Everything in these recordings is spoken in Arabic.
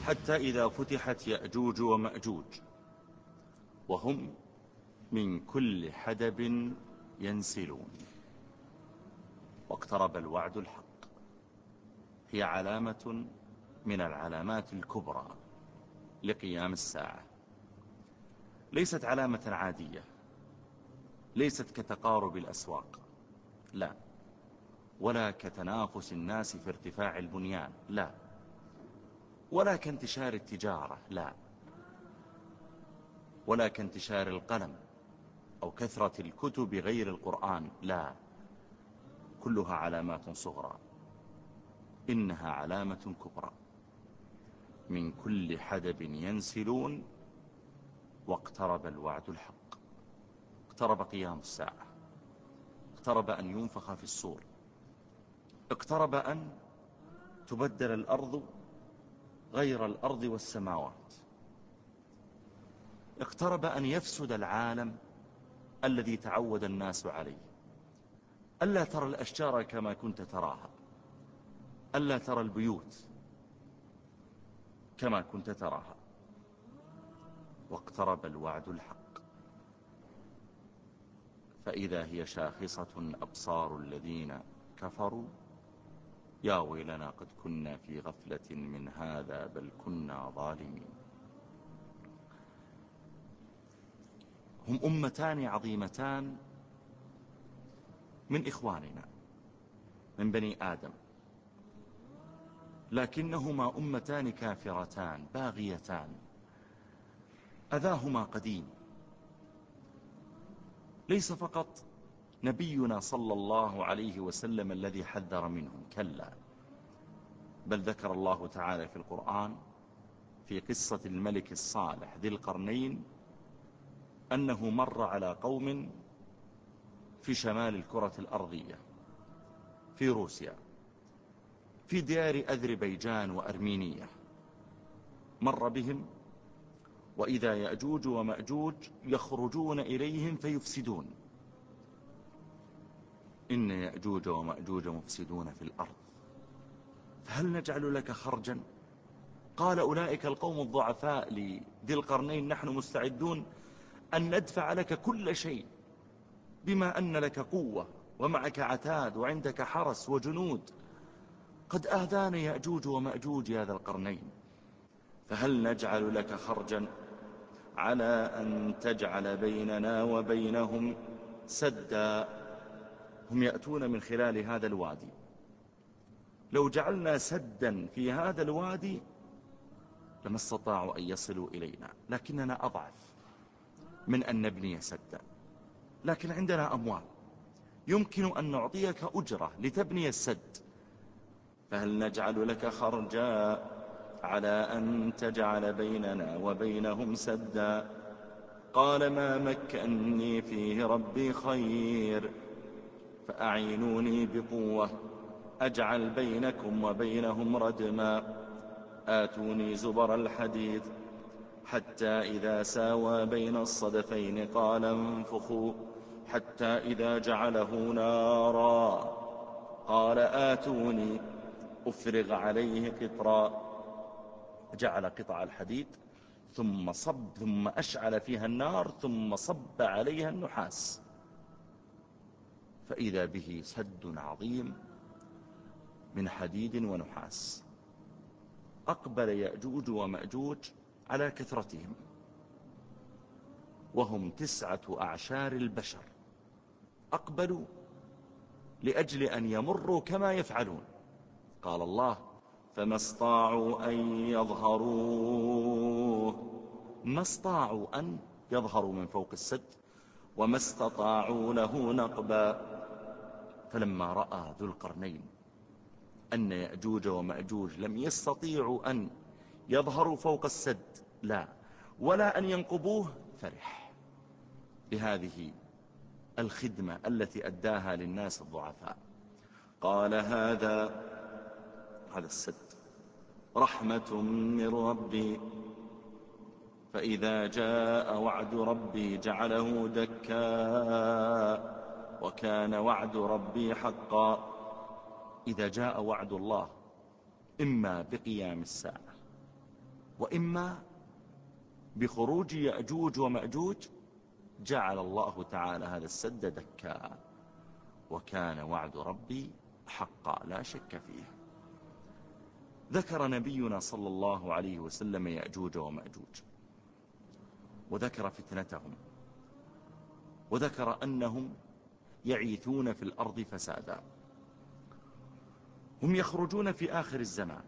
حتى إذا فتحت يأجوج ومأجوج وهم من كل حدب ينسلون واقترب الوعد الحق. هي علامة من العلامات الكبرى لقيام الساعة، ليست علامة عادية، ليست كتقارب الأسواق، لا، ولا كتنافس الناس في ارتفاع البنيان، لا، ولا كانتشار التجارة، لا، ولا كانتشار القلم أو كثرة الكتب غير القرآن، لا، كلها علامات صغرى، إنها علامة كبرى. من كل حدب ينسلون واقترب الوعد الحق. اقترب قيام الساعة، اقترب أن ينفخ في الصور، اقترب أن تبدل الأرض غير الأرض والسماوات، اقترب أن يفسد العالم الذي تعود الناس عليه. ألا ترى الأشجار كما كنت تراها، ألا ترى البيوت كما كنت تراها. واقترب الوعد الحق فإذا هي شاخصة أبصار الذين كفروا يا ويلنا قد كنا في غفلة من هذا بل كنا ظالمين. هم أمتان عظيمتان من إخواننا من بني آدم، لكنهما أمتان كافرتان باغيتان، أذاهما قديم. ليس فقط نبينا صلى الله عليه وسلم الذي حذر منهم، كلا، بل ذكر الله تعالى في القرآن في قصة الملك الصالح ذي القرنين أنه مر على قوم في شمال الكرة الأرضية في روسيا في ديار أذربيجان وأرمينيا، مر بهم وإذا يأجوج ومأجوج يخرجون إليهم فيفسدون. إن يأجوج ومأجوج مفسدون في الأرض فهل نجعل لك خرجا؟ قال أولئك القوم الضعفاء لذي القرنين نحن مستعدون أن ندفع لك كل شيء بما أن لك قوة ومعك عتاد وعندك حرس وجنود، قد آذانا يأجوج ومأجوج يا ذا القرنين، فهل نجعل لك خرجا على أن تجعل بيننا وبينهم سدا. هم يأتون من خلال هذا الوادي، لو جعلنا سدا في هذا الوادي لما استطاعوا أن يصلوا إلينا، لكننا أضعف من أن نبني سدا، لكن عندنا أموال يمكن أن نعطيك أجرة لتبني السد، فهل نجعل لك خرجا على أن تجعل بيننا وبينهم سدا. قال ما مكنني فيه ربي خير فأعينوني بقوة أجعل بينكم وبينهم ردما آتوني زبر الحديد حتى إذا ساوى بين الصدفين قال انفخوا حتى إذا جعله نارا قال آتوني أفرغ عليه قطرا. جعل قطع الحديد ثم أشعل فيها النار ثم صب عليها النحاس فإذا به سد عظيم من حديد ونحاس. أقبل يأجوج ومأجوج على كثرتهم وهم 9 أعشار البشر، أقبلوا لأجل أن يمروا كما يفعلون. قال الله فما استطاعوا أن يظهروه، ما استطاعوا أن يظهروا من فوق السد وما استطاعوا له نقبا. فلما رأى ذو القرنين أن يأجوج ومأجوج لم يستطيعوا أن يظهروا فوق السد لا ولا أن ينقبوه فرح بهذه الخدمة التي أداها للناس الضعفاء. قال هذا السد رحمة من ربي فإذا جاء وعد ربي جعله دكا وكان وعد ربي حقا. إذا جاء وعد الله إما بقيام الساعة وإما بخروج يأجوج ومأجوج. جعل الله تعالى هذا السد دكا، وكان وعد ربي حقا لا شك فيه. ذكر نبينا صلى الله عليه وسلم يأجوج ومأجوج، وذكر فتنتهم، وذكر أنهم يعيثون في الأرض فسادا. هم يخرجون في آخر الزمان،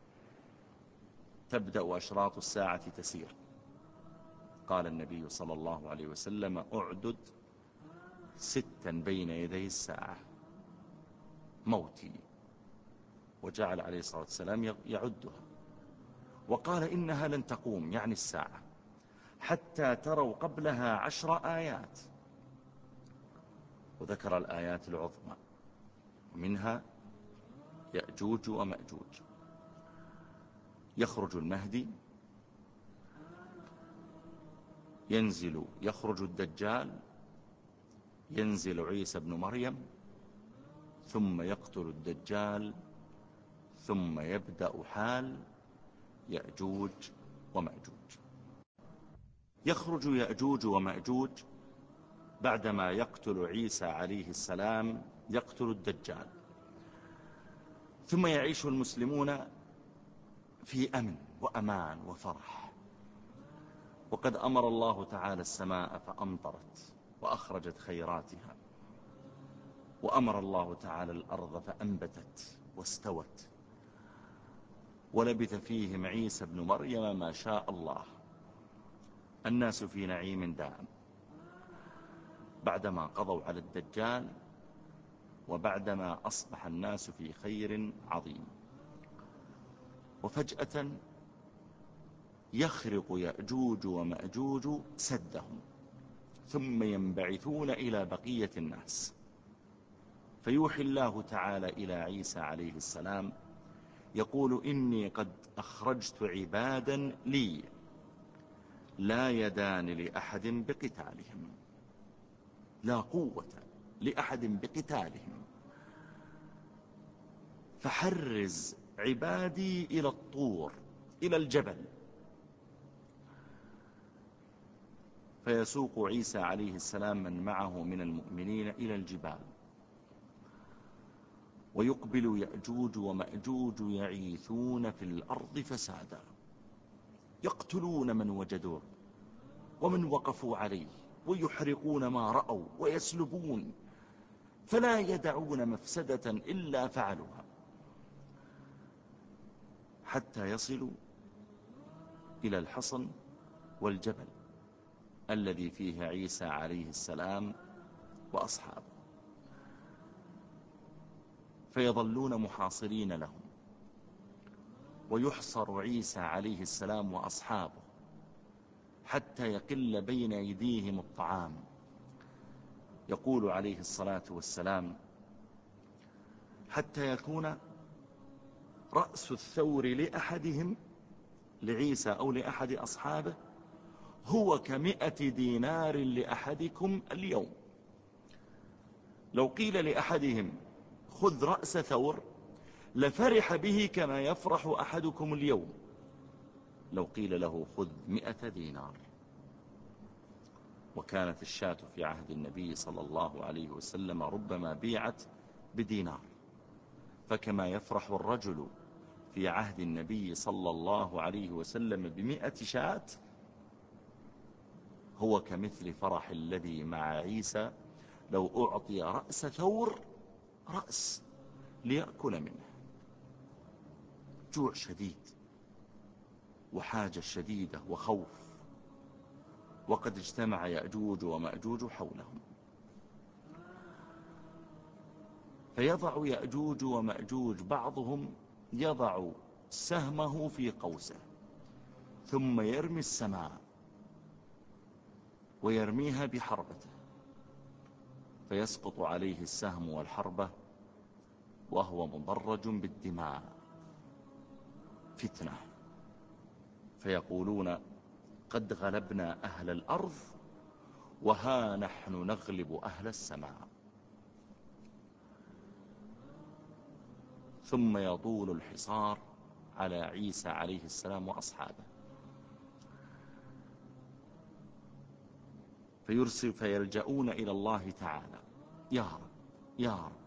تبدأ أشراط الساعة تسير. قال النبي صلى الله عليه وسلم: أعدد 6 بين يدي الساعة، موتي. وجعل عليه الصلاة والسلام يعدها، وقال: إنها لن تقوم، يعني الساعة، حتى تروا قبلها 10 آيات. وذكر الآيات العظمى، ومنها يأجوج ومأجوج. يخرج المهدي، يخرج الدجال، ينزل عيسى بن مريم، ثم يقتل الدجال، ثم يبدأ حال يأجوج ومأجوج. يخرج يأجوج ومأجوج بعدما يقتل عيسى عليه السلام، يقتل الدجال، ثم يعيش المسلمون في أمن وأمان وفرح. وقد أمر الله تعالى السماء فأمطرت وأخرجت خيراتها، وأمر الله تعالى الأرض فأنبتت واستوت، ولبث فيهم عيسى بن مريم ما شاء الله. الناس في نعيم دائم بعدما قضوا على الدجال، وبعدما أصبح الناس في خير عظيم. وفجأة يخرق يأجوج ومأجوج سدهم، ثم ينبعثون إلى بقية الناس، فيوحي الله تعالى إلى عيسى عليه السلام يقول: إني قد أخرجت عبادا لي لا يدان لأحد بقتالهم، لا قوة لأحد بقتالهم، فحرز عبادي إلى الطور، إلى الجبل. فيسوق عيسى عليه السلام من معه من المؤمنين إلى الجبال، ويقبل يأجوج ومأجوج يعيثون في الأرض فسادا، يقتلون من وجدوه ومن وقفوا عليه، ويحرقون ما رأوا ويسلبون، فلا يدعون مفسدة إلا فعلوها، حتى يصلوا إلى الحصن والجبل الذي فيه عيسى عليه السلام وأصحابه، فيظلون محاصرين لهم، ويحصر عيسى عليه السلام وأصحابه حتى يقل بين أيديهم الطعام. يقول عليه الصلاة والسلام: حتى يكون رأس الثور لأحدهم، لعيسى أو لأحد أصحابه، هو ك100 دينار لأحدكم اليوم. لو قيل لأحدهم: خذ رأس ثور، لفرح به كما يفرح أحدكم اليوم لو قيل له: خذ 100 دينار. وكانت الشاة في عهد النبي صلى الله عليه وسلم ربما بيعت بدينار، فكما يفرح الرجل في عهد النبي صلى الله عليه وسلم ب100 شاة، هو كمثل فرح الذي مع عيسى لو أعطي رأس ثور، رأس ليأكل منه. جوع شديد وحاجة شديدة وخوف، وقد اجتمع يأجوج ومأجوج حولهم. فيضع يأجوج ومأجوج، بعضهم يضع سهمه في قوسه، ثم يرمي السماء ويرميها بحربته، فيسقط عليه السهم والحربة وهو مضرج بالدماء، فتنة. فيقولون: قد غلبنا أهل الأرض وها نحن نغلب أهل السماء. ثم يطول الحصار على عيسى عليه السلام وأصحابه، فيلجؤون إلى الله تعالى: يا رب يا رب.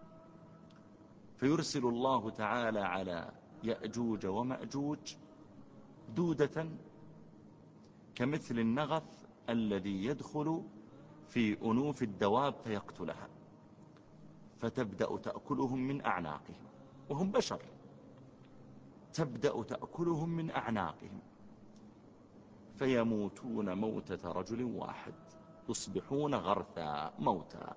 فيرسل الله تعالى على يأجوج ومأجوج دودة كمثل النغف الذي يدخل في أنوف الدواب فيقتلها، فتبدأ تأكلهم من أعناقهم، وهم بشر، تبدأ تأكلهم من أعناقهم، فيموتون موتة رجل واحد، يصبحون غرثا موتى.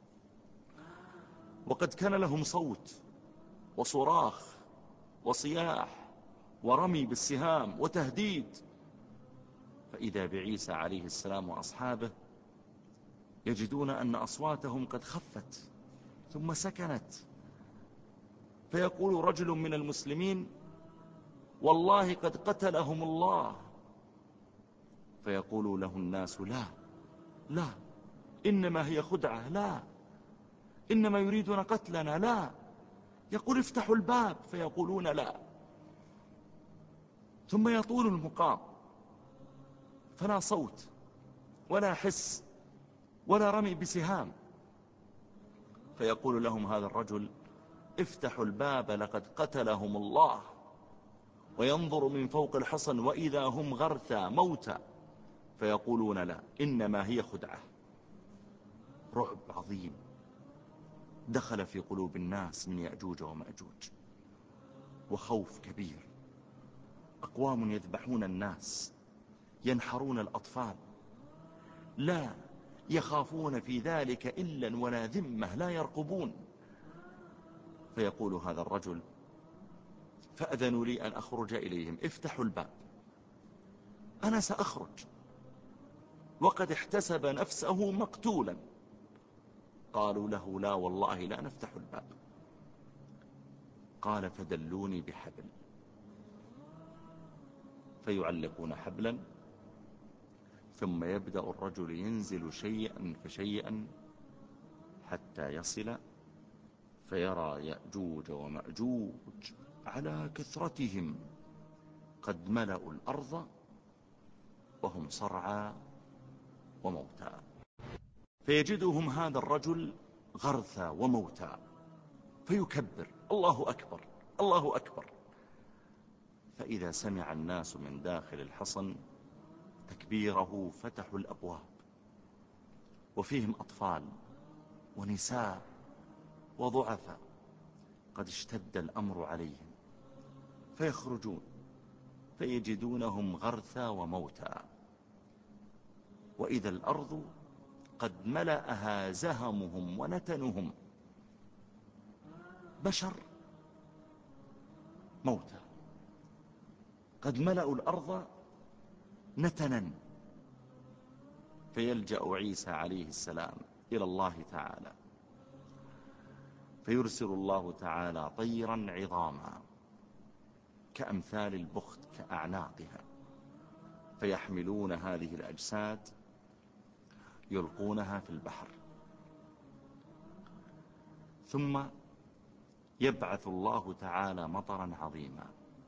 وقد كان لهم صوت وصراخ وصياح ورمي بالسهام وتهديد، فإذا بعيسى عليه السلام وأصحابه يجدون أن أصواتهم قد خفت ثم سكنت، فيقول رجل من المسلمين: والله قد قتلهم الله. فيقول له الناس: لا لا، إنما هي خدعة، لا، إنما يريدون قتلنا، لا. يقول: افتحوا الباب، فيقولون لا. ثم يطول المقام، فلا صوت ولا حس ولا رمي بسهام، فيقول لهم هذا الرجل: افتحوا الباب لقد قتلهم الله. وينظر من فوق الحصن وإذا هم غرثى موتى، فيقولون: لا، إنما هي خدعة. رعب عظيم دخل في قلوب الناس من يأجوج ومأجوج، وخوف كبير. أقوام يذبحون الناس، ينحرون الأطفال، لا يخافون في ذلك إلا ولا ذمة، لا يرقبون. فيقول هذا الرجل: فأذنوا لي أن أخرج إليهم، افتحوا الباب، أنا سأخرج. وقد احتسب نفسه مقتولا. قالوا له: لا والله لا نفتح الباب. قال: فدلوني بحبل. فيعلقون حبلا، ثم يبدأ الرجل ينزل شيئا فشيئا حتى يصل، فيرى يأجوج ومأجوج على كثرتهم قد ملأوا الأرض وهم صرعى وموتى. فيجدهم هذا الرجل غرثى وموتى، فيكبر: الله أكبر الله أكبر. فإذا سمع الناس من داخل الحصن تكبيره فتحوا الأبواب، وفيهم أطفال ونساء وضعفاء قد اشتد الأمر عليهم، فيخرجون فيجدونهم غرثى وموتى، وإذا الأرض قد ملأها زهمهم ونتنهم، بشر موتى قد ملأوا الأرض نتنا. فيلجأ عيسى عليه السلام إلى الله تعالى، فيرسل الله تعالى طيرا عظاما كأمثال البخت كأعناقها، فيحملون هذه الأجساد يلقونها في البحر. ثم يبعث الله تعالى مطرا عظيما،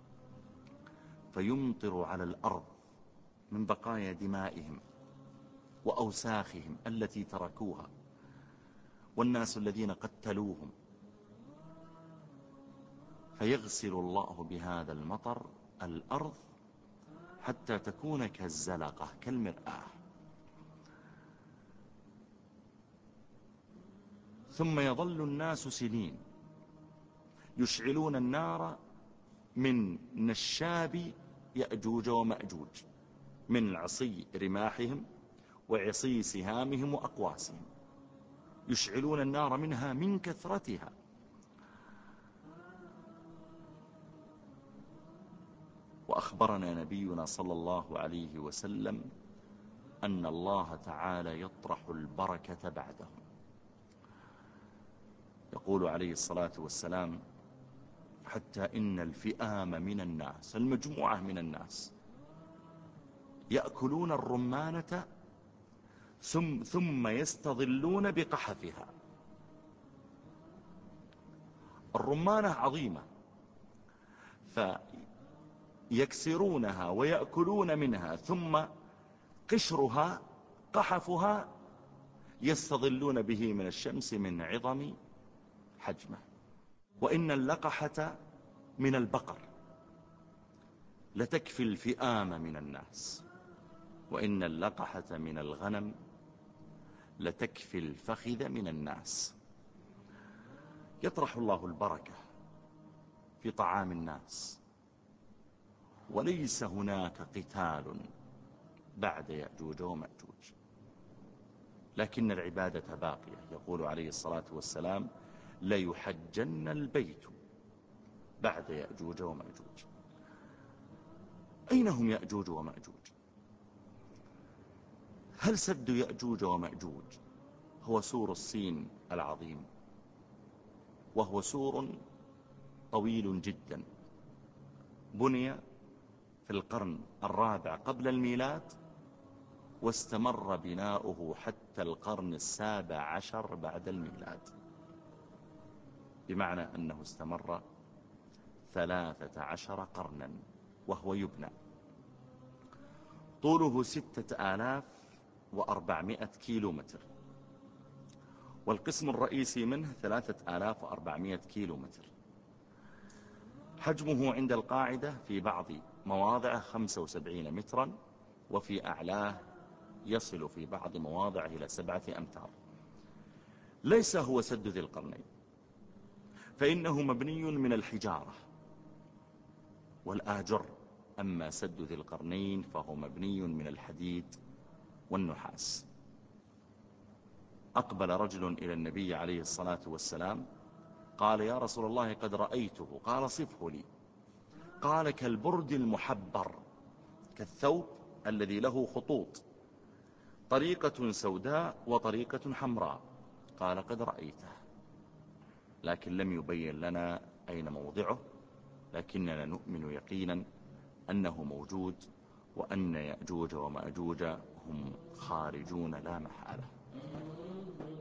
فيمطر على الأرض من بقايا دمائهم وأوساخهم التي تركوها، والناس الذين قتلوهم، فيغسل الله بهذا المطر الأرض حتى تكون كالزلقة كالمرآة. ثم يظل الناس سنين يشعلون النار من نشاب يأجوج ومأجوج، من عصي رماحهم وعصي سهامهم وأقواسهم، يشعلون النار منها من كثرتها. وأخبرنا نبينا صلى الله عليه وسلم أن الله تعالى يطرح البركة بعدهم. يقول عليه الصلاة والسلام: حتى إن الفئام من الناس، المجموعة من الناس، يأكلون الرمانة ثم يستظلون بقحفها. الرمانة عظيمة، فيكسرونها ويأكلون منها، ثم قشرها قحفها يستظلون به من الشمس من عظم حجمه. وإن اللقحة من البقر لتكفي الفئام من الناس، وإن اللقحة من الغنم لتكفي الفخذ من الناس. يطرح الله البركة في طعام الناس، وليس هناك قتال بعد يأجوج ومأجوج، لكن العبادة باقية. يقول عليه الصلاة والسلام: ليحجن البيت بعد يأجوج ومأجوج. أين هم يأجوج ومأجوج؟ هل سد يأجوج ومأجوج هو سور الصين العظيم؟ وهو سور طويل جدا، بني في القرن الرابع قبل الميلاد، واستمر بناؤه حتى القرن السابع عشر بعد الميلاد، بمعنى أنه استمر 13 قرنا وهو يبنى. طوله 6400 كيلومتر، والقسم الرئيسي منه 3400 كيلومتر. حجمه عند القاعدة في بعض مواضعه 75 مترا، وفي أعلاه يصل في بعض مواضعه إلى 7 أمتار. ليس هو سد ذي القرنين، فإنه مبني من الحجارة والآجر. أما سد ذي القرنين فهو مبني من الحديد والنحاس. أقبل رجل إلى النبي عليه الصلاة والسلام قال: يا رسول الله قد رأيته. قال: صفه لي. قال: كالبرد المحبر، كالثوب الذي له خطوط، طريقة سوداء وطريقة حمراء. قال: قد رأيته، لكن لم يبين لنا أين موضعه، لكننا نؤمن يقينا أنه موجود، وأن يأجوج ومأجوج هم خارجون لا محالة.